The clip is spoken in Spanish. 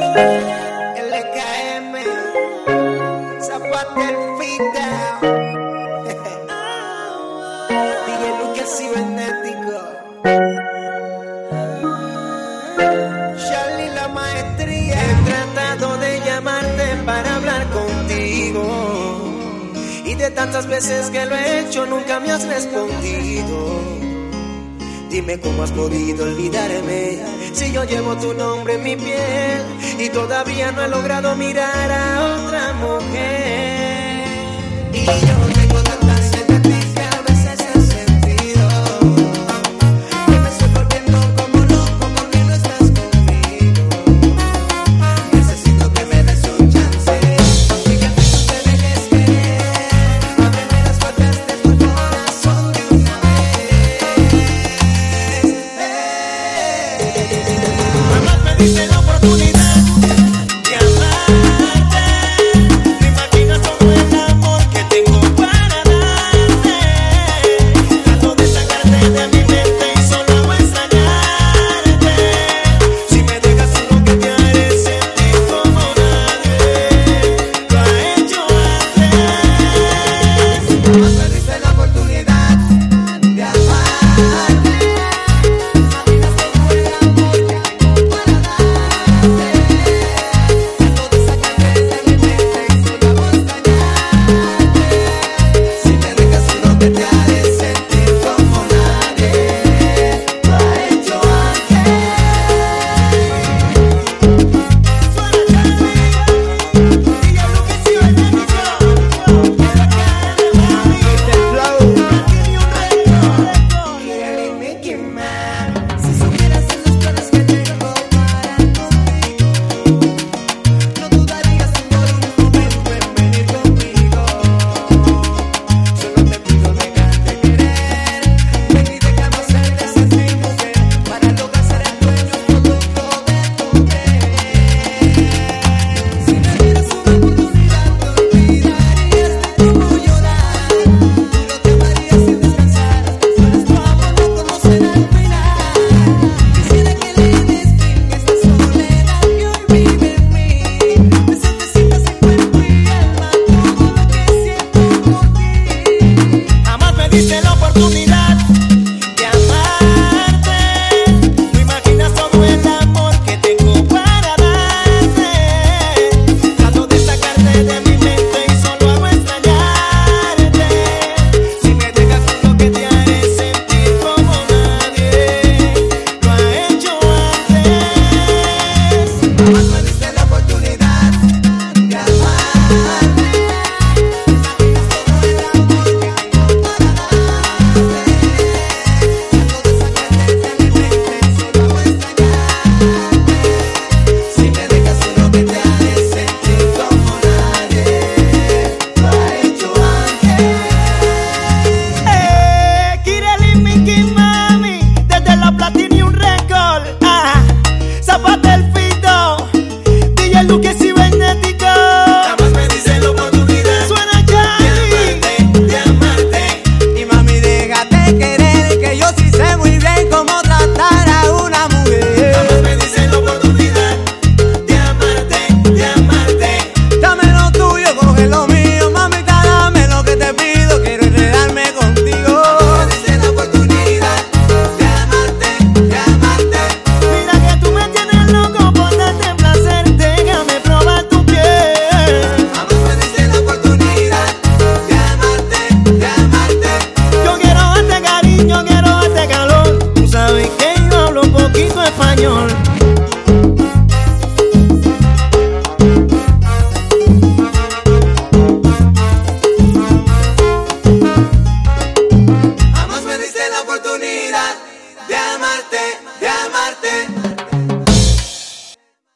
LKM, Zapata el Fita, DJ Lucas Cibernético, Charlie la maestría. He tratado de llamarte para hablar contigo, y de tantas veces que lo he hecho nunca me has respondido. Dime cómo has podido olvidarme, si yo llevo tu nombre en mi piel y todavía no he logrado mirar a otra mujer. Y yo tengo tantas sed de ti que a veces he sentido que me estoy volviendo como loco porque no estás conmigo. Necesito que me des un chance y que tú te dejes querer. Ábreme las puertas de tu corazón de una Dice la oportunidad de amarte. No imaginas todo el amor que tengo para darte. Trato de sacarte de mi mente y solo hago extrañarte. Si me dejas uno que te haré sentir como nadie lo ha hecho antes. Jamás me diste la oportunidad de amarte. Diste la oportunidad de amarte. No imaginas todo el amor que tengo para darte. Trato de sacarte de mi mente y solo hago extrañarte. Si me dejas con lo que te haré sentir como nadie lo ha hecho antes. Jamás me diste la oportunidad de amarte. Zapata el Fito, DJ Lucas Cibernético. Jamás me dice la oportunidad. Suena Charlie de amarte. Y mami, déjate querer, que yo sí sé muy bien cómo tratar a una mujer. Jamás me dice la oportunidad de amarte, de amarte. Dame lo tuyo, coge lo mío, mamita, dame lo que te pido, quiero enredarme contigo. Jamás me dice la oportunidad de amarte, de amarte. Mira que tú me tienes loco por darte placer, déjame probar tu piel. Jamás me dice la oportunidad de amarte, de amarte. Yo quiero darte cariño, quiero darte calor. Tú sabes que yo hablo un poquito español.